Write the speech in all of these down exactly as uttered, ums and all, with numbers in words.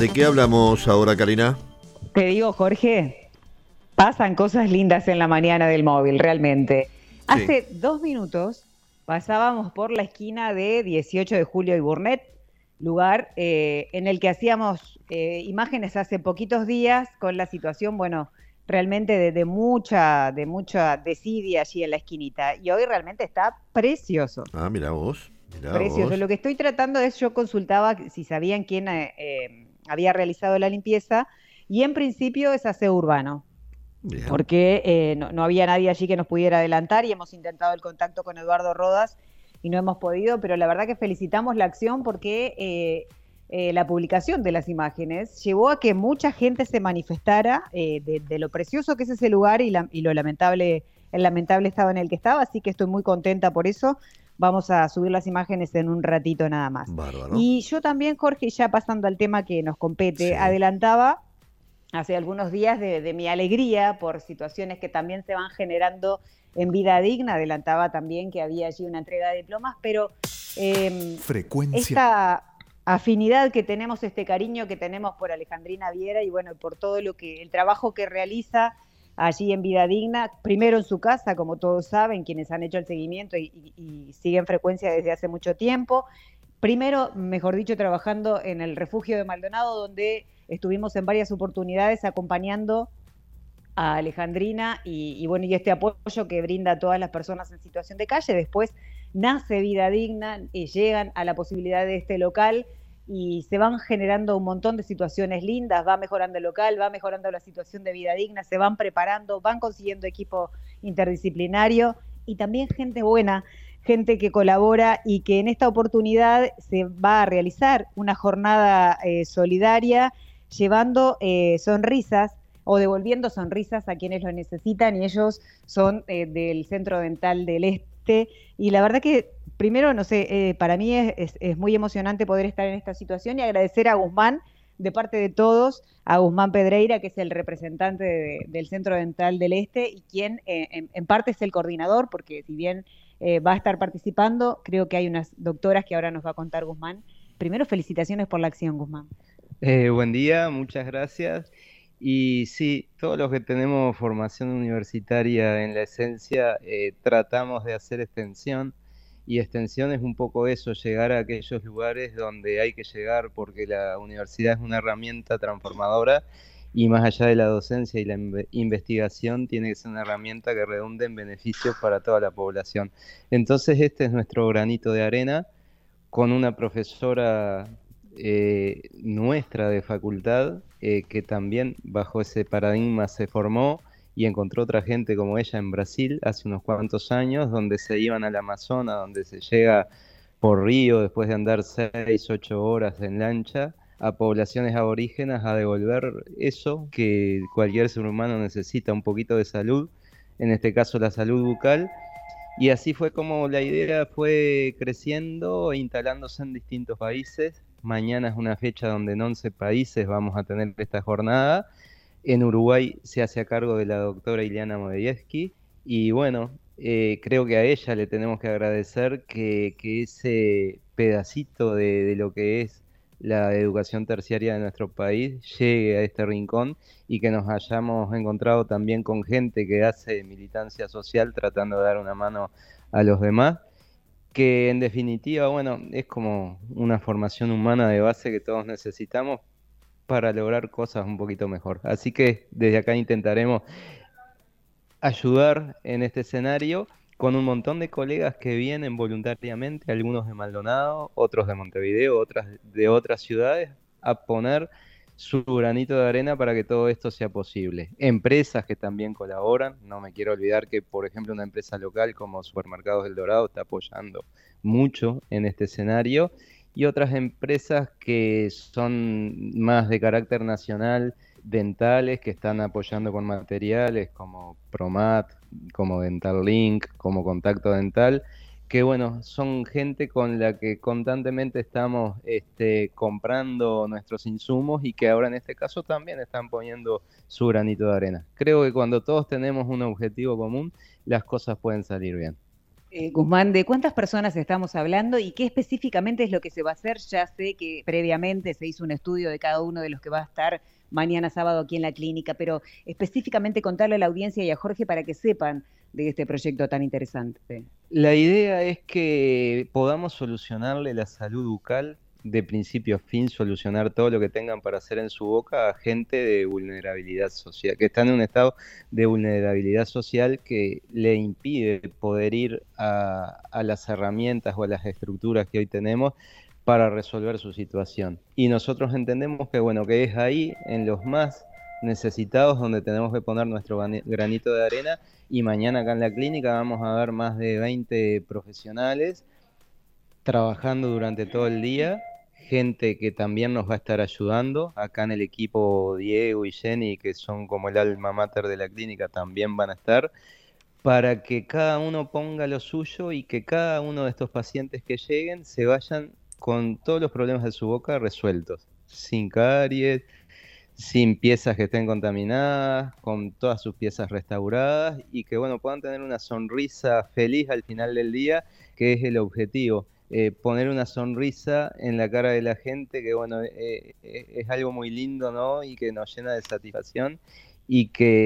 ¿De qué hablamos ahora, Karina? Te digo, Jorge, pasan cosas lindas en la mañana del móvil, realmente. Sí. Hace dos minutos pasábamos por la esquina de dieciocho de julio y Burnett, lugar eh, en el que hacíamos eh, imágenes hace poquitos días con la situación, bueno, realmente de, de mucha, de mucha desidia allí en la esquinita. Y hoy realmente está precioso. Ah, mira vos, mira Precioso. vos. Lo que estoy tratando es, yo consultaba si sabían quién eh, eh, había realizado la limpieza, y en principio es aseo urbano, Bien. porque eh, no, no había nadie allí que nos pudiera adelantar, y hemos intentado el contacto con Eduardo Rodas y no hemos podido, pero la verdad que felicitamos la acción porque eh, eh, la publicación de las imágenes llevó a que mucha gente se manifestara eh, de, de lo precioso que es ese lugar y, la, y lo lamentable, el lamentable estado en el que estaba, así que estoy muy contenta por eso. Vamos a subir las imágenes en un ratito nada más. Bárbaro. Y yo también, Jorge, ya pasando al tema que nos compete, Sí. adelantaba hace algunos días de, de mi alegría por situaciones que también se van generando en Vida Digna. Adelantaba también que había allí una entrega de diplomas, pero eh, Frecuencia. esta afinidad que tenemos, este cariño que tenemos por Alejandrina Viera y bueno, por todo lo que, el trabajo que realiza allí en Vida Digna, primero en su casa, como todos saben, quienes han hecho el seguimiento y, y, y siguen Frecuencia desde hace mucho tiempo. Primero, mejor dicho, trabajando en el refugio de Maldonado, donde estuvimos en varias oportunidades acompañando a Alejandrina y, y bueno, y este apoyo que brinda a todas las personas en situación de calle. Después nace Vida Digna y llegan a la posibilidad de este local y se van generando un montón de situaciones lindas, va mejorando el local, va mejorando la situación de Vida Digna, se van preparando, van consiguiendo equipo interdisciplinario y también gente buena, gente que colabora, y que en esta oportunidad se va a realizar una jornada eh, solidaria, llevando eh, sonrisas o devolviendo sonrisas a quienes lo necesitan, y ellos son eh, del Centro Dental del Este. Y la verdad que, primero, no sé, eh, para mí es, es, es muy emocionante poder estar en esta situación y agradecer a Guzmán, de parte de todos, a Guzmán Pedreira, que es el representante de, del Centro Dental del Este y quien eh, en, en parte es el coordinador, porque si bien eh, va a estar participando, creo que hay unas doctoras que ahora nos va a contar Guzmán. Primero, felicitaciones por la acción, Guzmán. Eh, buen día, muchas gracias. Y sí, todos los que tenemos formación universitaria en la esencia eh, tratamos de hacer extensión, y extensión es un poco eso, llegar a aquellos lugares donde hay que llegar, porque la universidad es una herramienta transformadora y más allá de la docencia y la investigación tiene que ser una herramienta que redunde en beneficios para toda la población. Entonces este es nuestro granito de arena, con una profesora eh, nuestra de facultad, eh, que también bajo ese paradigma se formó y encontró otra gente como ella en Brasil hace unos cuantos años, donde se iban al Amazonas, donde se llega por río después de andar seis, ocho horas en lancha, a poblaciones aborígenas a devolver eso que cualquier ser humano necesita, un poquito de salud, en este caso la salud bucal. Y así fue como la idea fue creciendo, instalándose en distintos países. Mañana es una fecha donde en once países vamos a tener esta jornada. En Uruguay se hace a cargo de la doctora Ileana Modeviesky. Y bueno, eh, creo que a ella le tenemos que agradecer que, que ese pedacito de, de lo que es la educación terciaria de nuestro país llegue a este rincón, y que nos hayamos encontrado también con gente que hace militancia social tratando de dar una mano a los demás, que en definitiva, bueno, es como una formación humana de base que todos necesitamos para lograr cosas un poquito mejor. Así que desde acá intentaremos ayudar en este escenario con un montón de colegas que vienen voluntariamente, algunos de Maldonado, otros de Montevideo, otras de otras ciudades, a poner su granito de arena para que todo esto sea posible. Empresas que también colaboran, no me quiero olvidar que, por ejemplo, una empresa local como Supermercados del Dorado está apoyando mucho en este escenario, y otras empresas que son más de carácter nacional, dentales, que están apoyando con materiales como Promat, como Dental Link, como Contacto Dental, que bueno, son gente con la que constantemente estamos este, comprando nuestros insumos, y que ahora en este caso también están poniendo su granito de arena. Creo que cuando todos tenemos un objetivo común, las cosas pueden salir bien. Eh, Guzmán, ¿de cuántas personas estamos hablando y qué específicamente es lo que se va a hacer? Ya sé que previamente se hizo un estudio de cada uno de los que va a estar mañana sábado aquí en la clínica, pero específicamente contarle a la audiencia y a Jorge para que sepan de este proyecto tan interesante. La idea es que podamos solucionarle la salud bucal de principio a fin, solucionar todo lo que tengan para hacer en su boca a gente de vulnerabilidad social, que están en un estado de vulnerabilidad social que le impide poder ir a, a las herramientas o a las estructuras que hoy tenemos para resolver su situación. Y nosotros entendemos que, bueno, que es ahí, en los más necesitados, donde tenemos que poner nuestro granito de arena, y mañana acá en la clínica vamos a ver más de veinte profesionales trabajando durante todo el día, gente que también nos va a estar ayudando, acá en el equipo Diego y Jenny, que son como el alma mater de la clínica, también van a estar, para que cada uno ponga lo suyo y que cada uno de estos pacientes que lleguen se vayan con todos los problemas de su boca resueltos, sin caries, sin piezas que estén contaminadas, con todas sus piezas restauradas y que, bueno, puedan tener una sonrisa feliz al final del día, que es el objetivo. Eh, poner una sonrisa en la cara de la gente, que, bueno, eh, eh, es algo muy lindo, ¿no? Y que nos llena de satisfacción y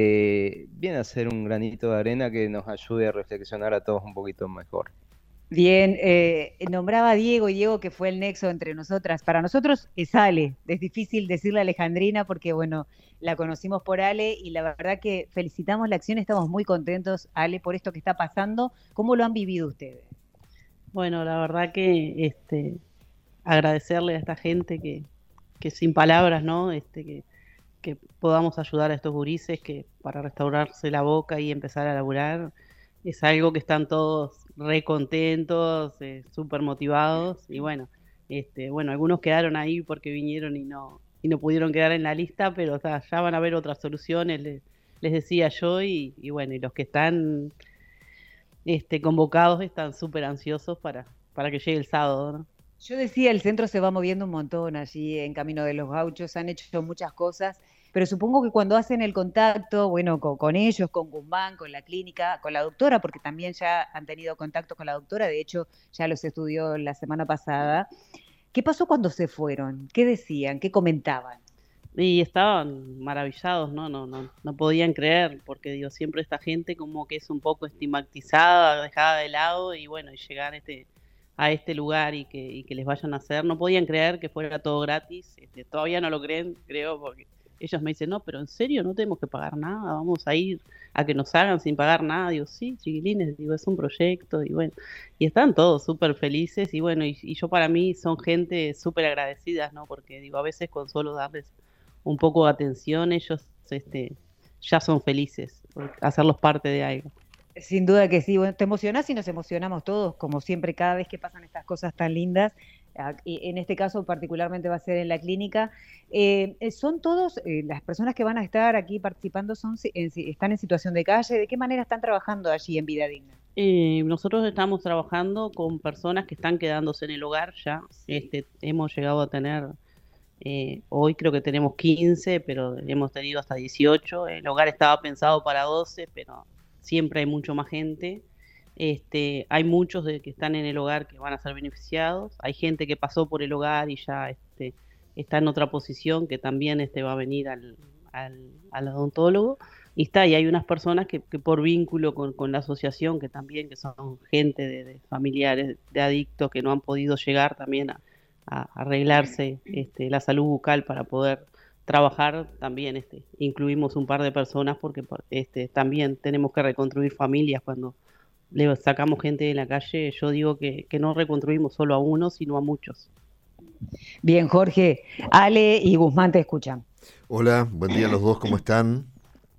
que viene a ser un granito de arena que nos ayude a reflexionar a todos un poquito mejor. Bien, eh, nombraba a Diego, y Diego que fue el nexo entre nosotras. Para nosotros es Ale, es difícil decirle Alejandrina porque, bueno, la conocimos por Ale y la verdad que felicitamos la acción, estamos muy contentos, Ale, por esto que está pasando. ¿Cómo lo han vivido ustedes? Bueno, la verdad que este, agradecerle a esta gente que, que sin palabras, ¿no? Este, que, que podamos ayudar a estos gurises que para restaurarse la boca y empezar a laburar. Es algo que están todos re contentos, eh, súper motivados y bueno, este, bueno, algunos quedaron ahí porque vinieron y no, y no pudieron quedar en la lista, pero o sea, ya van a haber otras soluciones, les, les decía yo, y, y bueno, y los que están este, convocados están súper ansiosos para, para que llegue el sábado, ¿no? Yo decía, el centro se va moviendo un montón allí en Camino de los Gauchos, han hecho muchas cosas, pero supongo que cuando hacen el contacto, bueno, con, con ellos, con Guzmán, con la clínica, con la doctora, porque también ya han tenido contacto con la doctora, de hecho ya los estudió la semana pasada. ¿Qué pasó cuando se fueron? ¿Qué decían? ¿Qué comentaban? Y estaban maravillados, ¿no? No, no, no podían creer, porque digo, siempre esta gente como que es un poco estigmatizada, dejada de lado, y bueno, y llegar a este, a este lugar y que, y que les vayan a hacer, no podían creer que fuera todo gratis, este, todavía no lo creen, creo, porque ellos me dicen, no, pero en serio, no tenemos que pagar nada, vamos a ir a que nos hagan sin pagar nada. Digo, sí, chiquilines, digo, es un proyecto, y bueno, y están todos súper felices, y bueno, y, y yo para mí son gente súper agradecidas, ¿no? Porque digo, a veces con solo darles un poco de atención, ellos este, ya son felices, por hacerlos parte de algo. Sin duda que sí, bueno, te emocionás y nos emocionamos todos, como siempre, cada vez que pasan estas cosas tan lindas. En este caso particularmente va a ser en la clínica. Eh, ¿Son todos, eh, las personas que van a estar aquí participando, son, están en situación de calle? ¿De qué manera están trabajando allí en Vida Digna? Eh, nosotros estamos trabajando con personas que están quedándose en el hogar ya. Este, hemos llegado a tener, eh, hoy creo que tenemos quince, pero hemos tenido hasta dieciocho. El hogar estaba pensado para doce, pero siempre hay mucho más gente. Este, hay muchos de que están en el hogar que van a ser beneficiados, hay gente que pasó por el hogar y ya este, está en otra posición que también este, va a venir al, al, al odontólogo, y está, y hay unas personas que, que por vínculo con, con la asociación, que también que son gente de, de familiares de adictos que no han podido llegar también a, a arreglarse este, la salud bucal para poder trabajar, también este, incluimos un par de personas porque este, también tenemos que reconstruir familias cuando le sacamos gente de la calle. Yo digo que, que no reconstruimos solo a uno, sino a muchos. Bien, Jorge, Ale y Guzmán te escuchan. Hola, buen día a los dos, ¿cómo están?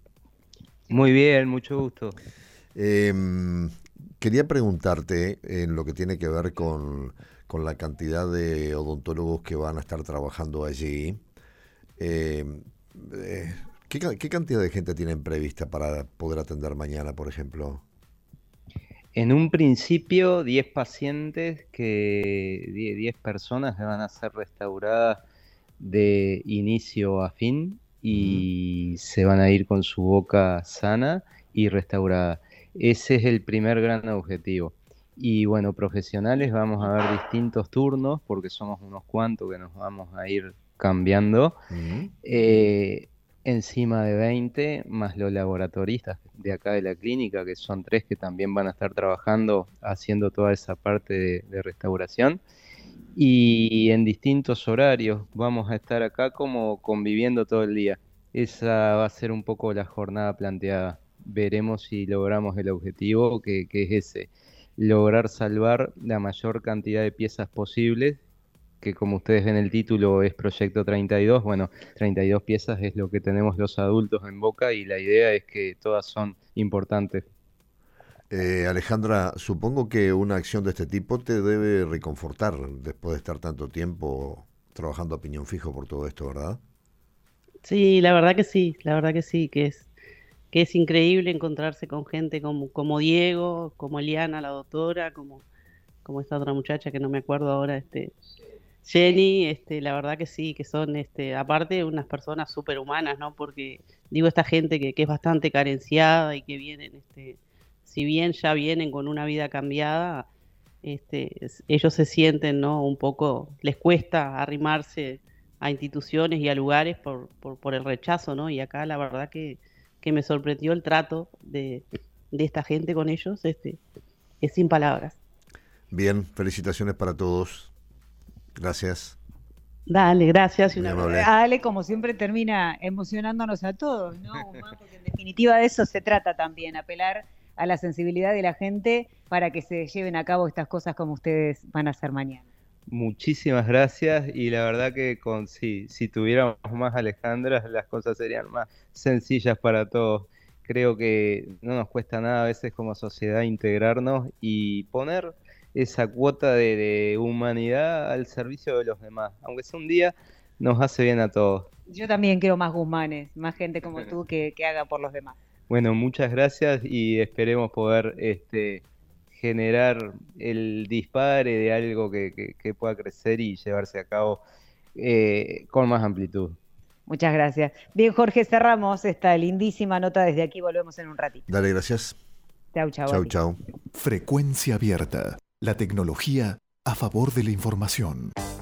Muy bien, mucho gusto. Eh, quería preguntarte en lo que tiene que ver con, con la cantidad de odontólogos que van a estar trabajando allí. Eh, eh, ¿qué, ¿Qué cantidad de gente tienen prevista para poder atender mañana, por ejemplo? En un principio, diez pacientes, que diez personas que van a ser restauradas de inicio a fin y uh-huh. se van a ir con su boca sana y restaurada. Ese es el primer gran objetivo. Y bueno, profesionales vamos a ver distintos turnos, porque somos unos cuantos que nos vamos a ir cambiando. Ujú. Eh, encima de veinte, más los laboratoristas de acá de la clínica, que son tres que también van a estar trabajando, haciendo toda esa parte de, de restauración. Y en distintos horarios vamos a estar acá como conviviendo todo el día. Esa va a ser un poco la jornada planteada. Veremos si logramos el objetivo, que, que es ese, lograr salvar la mayor cantidad de piezas posibles, que como ustedes ven el título es Proyecto treinta y dos. Bueno, treinta y dos piezas es lo que tenemos los adultos en Boca y la idea es que todas son importantes. Eh, Alejandra, supongo que una acción de este tipo te debe reconfortar después de estar tanto tiempo trabajando a piñón fijo por todo esto, ¿verdad? Sí, la verdad que sí, la verdad que sí, que es, que es increíble encontrarse con gente como, como Diego, como Eliana, la doctora, como, como esta otra muchacha que no me acuerdo ahora, este, Jenny, este, la verdad que sí, que son, este, aparte unas personas súper humanas, ¿no? Porque digo, esta gente que, que es bastante carenciada y que vienen, este, si bien ya vienen con una vida cambiada, este, es- ellos se sienten, ¿no? Un poco, les cuesta arrimarse a instituciones y a lugares por, por, por el rechazo, ¿no? Y acá la verdad que, que me sorprendió el trato de, de esta gente con ellos, este, es sin palabras. Bien, felicitaciones para todos. Gracias. Dale, gracias y un Muy abrazo. amable. Ale, como siempre, termina emocionándonos a todos, ¿no, Guzmán? Porque en definitiva de eso se trata también, apelar a la sensibilidad de la gente para que se lleven a cabo estas cosas como ustedes van a hacer mañana. Muchísimas gracias y la verdad que con si, si tuviéramos más Alejandras las cosas serían más sencillas para todos. Creo que no nos cuesta nada a veces como sociedad integrarnos y poner esa cuota de, de humanidad al servicio de los demás, aunque sea un día, nos hace bien a todos. Yo también quiero más Guzmanes, más gente como tú que, que haga por los demás. Bueno, muchas gracias y esperemos poder este, generar el dispare de algo que, que- que pueda crecer y llevarse a cabo eh, con más amplitud. Muchas gracias. Bien, Jorge, cerramos esta lindísima nota desde aquí. Volvemos en un ratito. Dale, gracias. Chau, chau. a Chau, ti. chau. Frecuencia abierta. La tecnología a favor de la información.